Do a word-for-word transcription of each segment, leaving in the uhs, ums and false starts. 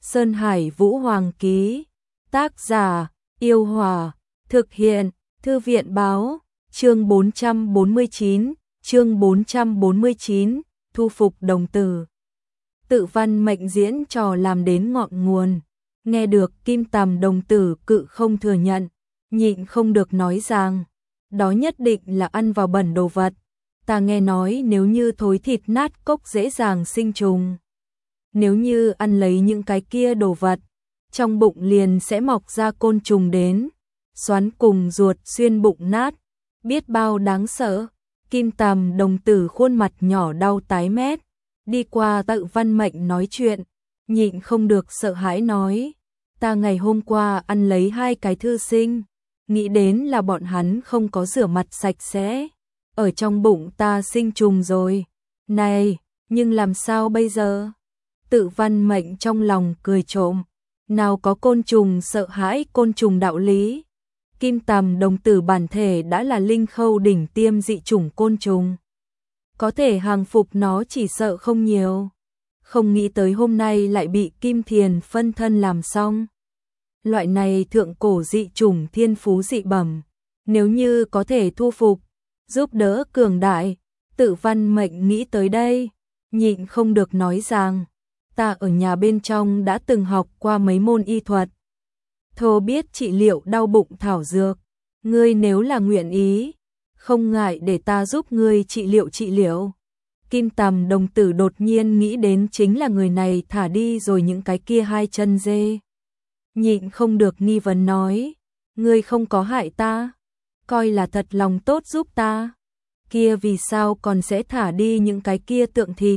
Sơn Hải Vũ Hoàng ký. Tác giả, Yêu Hòa. Thực hiện, Thư viện Báo. Chương bốn trăm bốn mươi chín, chương bốn trăm bốn mươi chín, thu phục đồng tử. Tự văn mệnh diễn trò làm đến ngọn nguồn. Nghe được Kim Tằm đồng tử cự không thừa nhận, nhịn không được nói rằng, đó nhất định là ăn vào bẩn đồ vật. Ta nghe nói nếu như thối thịt nát cốc dễ dàng sinh trùng. Nếu như ăn lấy những cái kia đồ vật, trong bụng liền sẽ mọc ra côn trùng đến, xoắn cùng ruột xuyên bụng nát, biết bao đáng sợ. Kim Tằm đồng tử khuôn mặt nhỏ đau tái mét, đi qua Tự Văn Mệnh nói chuyện, nhịn không được sợ hãi nói, ta ngày hôm qua ăn lấy hai cái thư sinh, nghĩ đến là bọn hắn không có rửa mặt sạch sẽ, ở trong bụng ta sinh trùng rồi. Này, nhưng làm sao bây giờ? Tự Văn Mệnh trong lòng cười trộm, nào có côn trùng sợ hãi côn trùng đạo lý. Kim Tằm đồng tử bản thể đã là linh khâu đỉnh tiêm dị chủng côn trùng, có thể hàng phục nó chỉ sợ không nhiều. Không nghĩ tới hôm nay lại bị Kim Thiền phân thân làm xong. Loại này thượng cổ dị chủng thiên phú dị bẩm, nếu như có thể thu phục, giúp đỡ cường đại. Tự Văn Mệnh nghĩ tới đây, nhịn không được nói rằng, ta ở nhà bên trong đã từng học qua mấy môn y thuật, thô biết trị liệu đau bụng thảo dược, ngươi nếu là nguyện ý, không ngại để ta giúp ngươi trị liệu trị liệu. Kim Tằm đồng tử đột nhiên nghĩ đến chính là người này thả đi rồi những cái kia hai chân dê. Nhịn không được nghi vấn nói, ngươi không có hại ta, coi là thật lòng tốt giúp ta, kia vì sao còn sẽ thả đi những cái kia tượng thịt?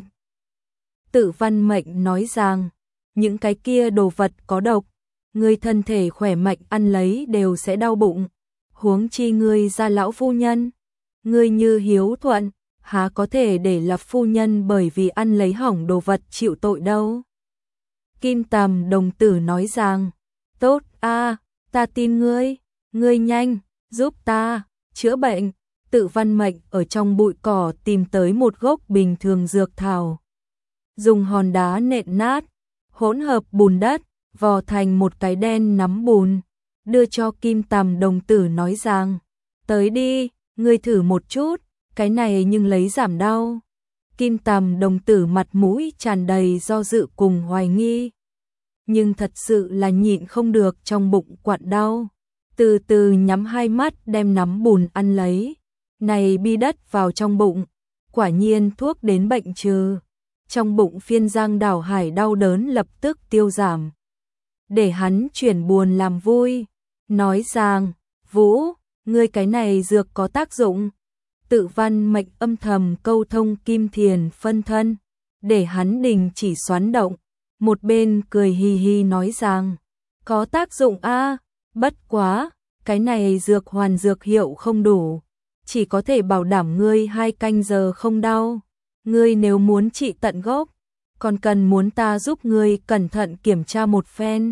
Tự Văn Mệnh nói rằng, những cái kia đồ vật có độc, ngươi thân thể khỏe mạnh ăn lấy đều sẽ đau bụng, huống chi ngươi gia lão phu nhân, ngươi như hiếu thuận, há có thể để lập phu nhân bởi vì ăn lấy hỏng đồ vật chịu tội đâu. Kim Tằm đồng tử nói rằng, tốt a, ta tin ngươi, ngươi nhanh, giúp ta, chữa bệnh. Tự Văn Mệnh ở trong bụi cỏ tìm tới một gốc bình thường dược thảo, dùng hòn đá nện nát, hỗn hợp bùn đất, vò thành một cái đen nắm bùn, đưa cho Kim Tằm đồng tử nói rằng, tới đi, ngươi thử một chút, cái này nhưng lấy giảm đau. Kim Tằm đồng tử mặt mũi tràn đầy do dự cùng hoài nghi, nhưng thật sự là nhịn không được trong bụng quặn đau, từ từ nhắm hai mắt đem nắm bùn ăn lấy, này bi đất vào trong bụng, quả nhiên thuốc đến bệnh trừ, trong bụng phiên giang đảo hải đau đớn lập tức tiêu giảm, để hắn chuyển buồn làm vui, nói rằng, Vũ, ngươi cái này dược có tác dụng. Tự Văn Mệnh âm thầm câu thông Kim Thiền phân thân, để hắn đình chỉ xoắn động, một bên cười hì hì nói rằng, có tác dụng a, bất quá, cái này dược hoàn dược hiệu không đủ, chỉ có thể bảo đảm ngươi hai canh giờ không đau, ngươi nếu muốn trị tận gốc, còn cần muốn ta giúp ngươi cẩn thận kiểm tra một phen.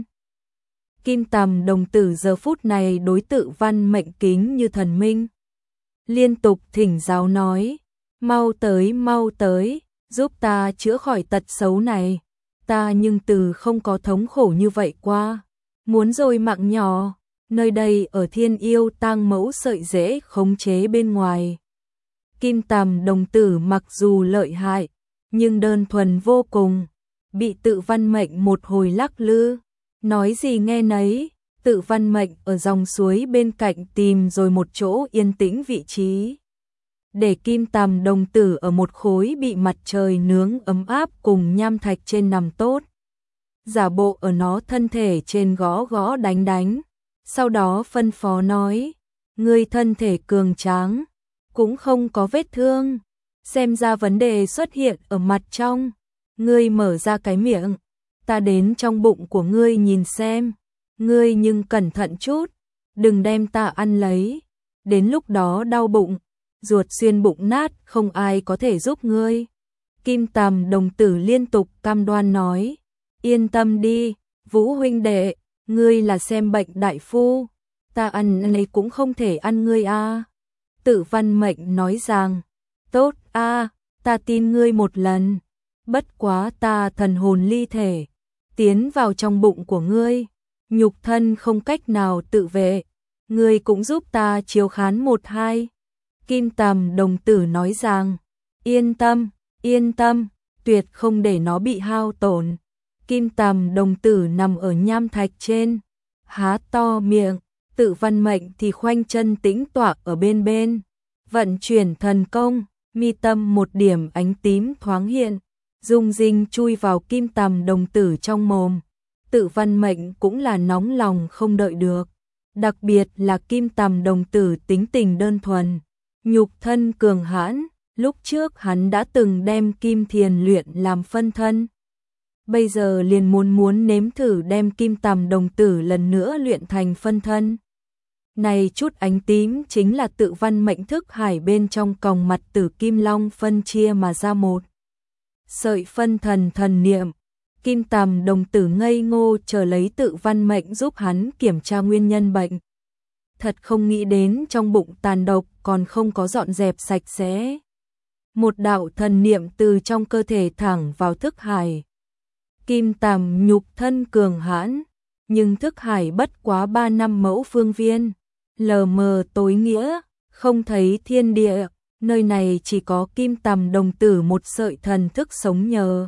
Kim Tằm đồng tử giờ phút này đối Tự Văn Mệnh kính như thần minh, liên tục thỉnh giáo nói, mau tới mau tới, giúp ta chữa khỏi tật xấu này, ta nhưng từ không có thống khổ như vậy qua, muốn rồi mạng nhỏ, nơi đây ở Thiên Yêu Tang Mẫu sợi rễ khống chế bên ngoài. Kim Tằm đồng tử mặc dù lợi hại, nhưng đơn thuần vô cùng, bị Tự Văn Mệnh một hồi lắc lư, nói gì nghe nấy. Tự Văn Mệnh ở dòng suối bên cạnh tìm rồi một chỗ yên tĩnh vị trí, để Kim Tằm đồng tử ở một khối bị mặt trời nướng ấm áp cùng nham thạch trên nằm tốt, giả bộ ở nó thân thể trên gõ gõ đánh đánh, sau đó phân phó nói, ngươi thân thể cường tráng, cũng không có vết thương, xem ra vấn đề xuất hiện ở mặt trong, ngươi mở ra cái miệng, ta đến trong bụng của ngươi nhìn xem. Ngươi nhưng cẩn thận chút, đừng đem ta ăn lấy, đến lúc đó đau bụng, ruột xuyên bụng nát không ai có thể giúp ngươi. Kim Tằm đồng tử liên tục cam đoan nói, yên tâm đi, Vũ huynh đệ, ngươi là xem bệnh đại phu, ta ăn này cũng không thể ăn ngươi a. Tự Văn Mệnh nói rằng, tốt a, ta tin ngươi một lần, bất quá ta thần hồn ly thể, tiến vào trong bụng của ngươi, nhục thân không cách nào tự vệ, ngươi cũng giúp ta chiếu khán một hai. Kim Tầm đồng tử nói rằng, yên tâm, yên tâm, tuyệt không để nó bị hao tổn. Kim Tầm đồng tử nằm ở nham thạch trên, há to miệng, Tự Văn Mệnh thì khoanh chân tĩnh tọa ở bên bên, vận chuyển thần công, mi tâm một điểm ánh tím thoáng hiện, dung dinh chui vào Kim Tầm đồng tử trong mồm. Tự Văn Mệnh cũng là nóng lòng không đợi được, đặc biệt là Kim Tầm đồng tử tính tình đơn thuần, nhục thân cường hãn, lúc trước hắn đã từng đem Kim Thiền luyện làm phân thân. Bây giờ liền muốn muốn nếm thử đem Kim Tầm đồng tử lần nữa luyện thành phân thân. Này chút ánh tím chính là Tự Văn Mệnh thức hải bên trong còng mặt Tử Kim Long phân chia mà ra một sợi phân thần thần niệm. Kim Tầm đồng tử ngây ngô chờ lấy Tự Văn Mệnh giúp hắn kiểm tra nguyên nhân bệnh. Thật không nghĩ đến trong bụng tàn độc còn không có dọn dẹp sạch sẽ. Một đạo thần niệm từ trong cơ thể thẳng vào thức hải. Kim Tầm nhục thân cường hãn, nhưng thức hải bất quá ba năm mẫu phương viên, lờ mờ tối nghĩa, không thấy thiên địa, nơi này chỉ có Kim Tầm đồng tử một sợi thần thức sống nhờ.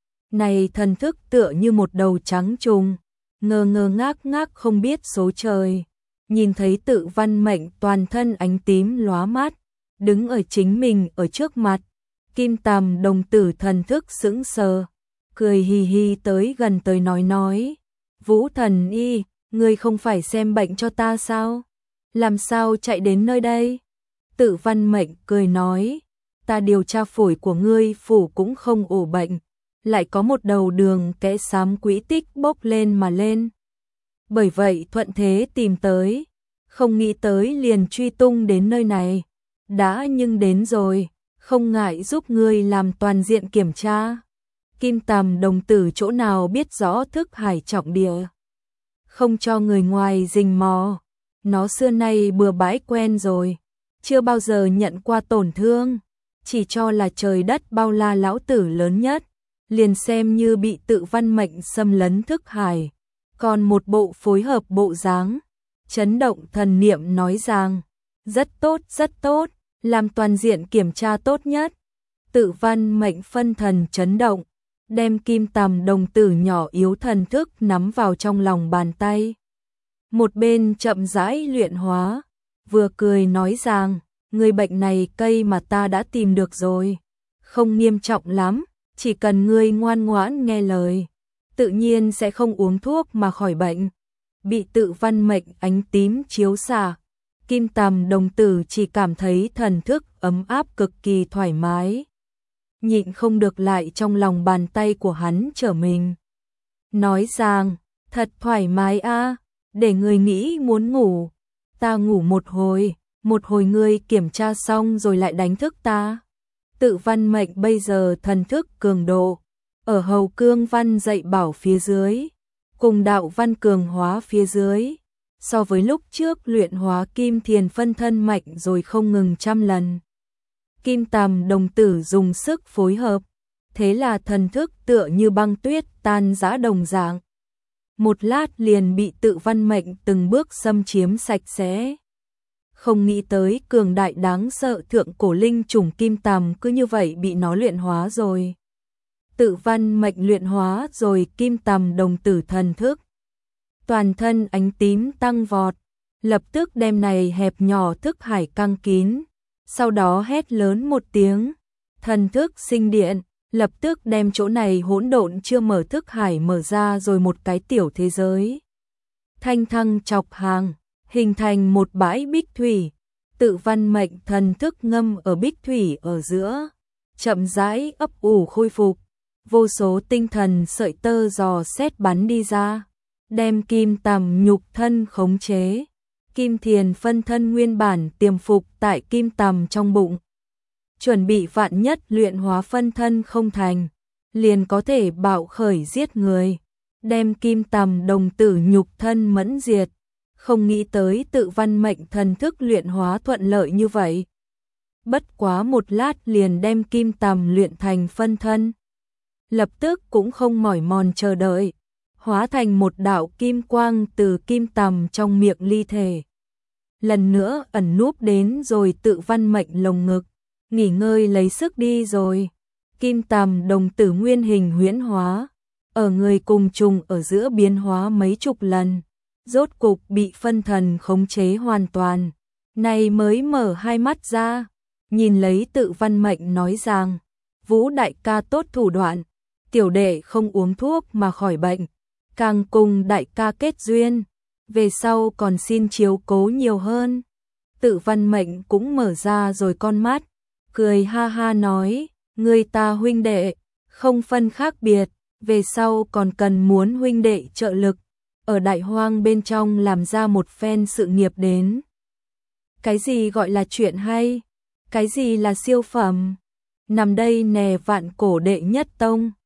Này thần thức tựa như một đầu trắng trùng, ngơ ngơ ngác ngác không biết số trời, nhìn thấy Tự Văn Mệnh toàn thân ánh tím lóa mắt, đứng ở chính mình ở trước mặt, Kim Tầm đồng tử thần thức sững sờ, cười hì hì tới gần tới nói nói, Vũ thần y, ngươi không phải xem bệnh cho ta sao? Làm sao chạy đến nơi đây? Tự Văn Mệnh cười nói, ta điều tra phổi của ngươi phủ cũng không ổ bệnh, lại có một đầu đường kẽ xám quỹ tích bốc lên mà lên. Bởi vậy thuận thế tìm tới, không nghĩ tới liền truy tung đến nơi này, đã nhưng đến rồi, không ngại giúp ngươi làm toàn diện kiểm tra. Kim Tầm đồng tử chỗ nào biết rõ thức hải trọng địa, không cho người ngoài rình mò, nó xưa nay bừa bãi quen rồi, chưa bao giờ nhận qua tổn thương, chỉ cho là trời đất bao la lão tử lớn nhất, liền xem như bị Tự Văn Mệnh xâm lấn thức hải, còn một bộ phối hợp bộ dáng, chấn động thần niệm nói rằng, rất tốt rất tốt, làm toàn diện kiểm tra tốt nhất. Tự Văn Mệnh phân thần chấn động, đem Kim Tầm đồng tử nhỏ yếu thần thức nắm vào trong lòng bàn tay. Một bên chậm rãi luyện hóa, vừa cười nói rằng, người bệnh này cây mà ta đã tìm được rồi, không nghiêm trọng lắm, chỉ cần ngươi ngoan ngoãn nghe lời, tự nhiên sẽ không uống thuốc mà khỏi bệnh. Bị Tự Văn Mệnh ánh tím chiếu xạ, Kim Tầm đồng tử chỉ cảm thấy thần thức ấm áp cực kỳ thoải mái, nhịn không được lại trong lòng bàn tay của hắn trở mình. Nói rằng, thật thoải mái a, để người nghĩ muốn ngủ, ta ngủ một hồi, một hồi ngươi kiểm tra xong rồi lại đánh thức ta. Tự Văn Mệnh bây giờ thần thức cường độ, ở hầu cương văn dạy bảo phía dưới, cùng đạo văn cường hóa phía dưới, so với lúc trước luyện hóa Kim Thiền phân thân mạnh rồi không ngừng trăm lần. Kim Tầm đồng tử dùng sức phối hợp, thế là thần thức tựa như băng tuyết tan rã đồng dạng. Một lát liền bị Tự Văn Mệnh từng bước xâm chiếm sạch sẽ. Không nghĩ tới cường đại đáng sợ thượng cổ linh trùng Kim Tầm cứ như vậy bị nó luyện hóa rồi. Tự Văn Mệnh luyện hóa rồi Kim Tầm đồng tử thần thức. Toàn thân ánh tím tăng vọt, lập tức đem này hẹp nhỏ thức hải căng kín. Sau đó hét lớn một tiếng, thần thức sinh điện, lập tức đem chỗ này hỗn độn chưa mở thức hải mở ra rồi một cái tiểu thế giới. Thanh thăng chọc hàng, hình thành một bãi bích thủy, Tự Văn Mệnh thần thức ngâm ở bích thủy ở giữa, chậm rãi ấp ủ khôi phục, vô số tinh thần sợi tơ giò xét bắn đi ra, đem Kim Tầm nhục thân khống chế. Kim Thiền phân thân nguyên bản tiềm phục tại Kim Tầm trong bụng, chuẩn bị vạn nhất luyện hóa phân thân không thành, liền có thể bạo khởi giết người, đem Kim Tầm đồng tử nhục thân mẫn diệt. Không nghĩ tới Tự Văn Mệnh thần thức luyện hóa thuận lợi như vậy. Bất quá một lát liền đem Kim Tầm luyện thành phân thân. Lập tức cũng không mỏi mòn chờ đợi, hóa thành một đạo kim quang từ kim tằm trong miệng ly thể. Lần nữa ẩn núp đến rồi tự văn mệnh lồng ngực, nghỉ ngơi lấy sức đi rồi. Kim tằm đồng tử nguyên hình huyễn hóa, ở người cùng trùng ở giữa biến hóa mấy chục lần, rốt cục bị phân thần khống chế hoàn toàn. Này mới mở hai mắt ra, nhìn lấy tự văn mệnh nói rằng, Vũ đại ca tốt thủ đoạn, tiểu đệ không uống thuốc mà khỏi bệnh, càng cùng đại ca kết duyên, về sau còn xin chiếu cố nhiều hơn. Tự văn mệnh cũng mở ra rồi con mắt, cười ha ha nói, người ta huynh đệ, không phân khác biệt, về sau còn cần muốn huynh đệ trợ lực, ở đại hoang bên trong làm ra một phen sự nghiệp đến. Cái gì gọi là chuyện hay? Cái gì là siêu phẩm? Nằm đây nè vạn cổ đệ nhất tông.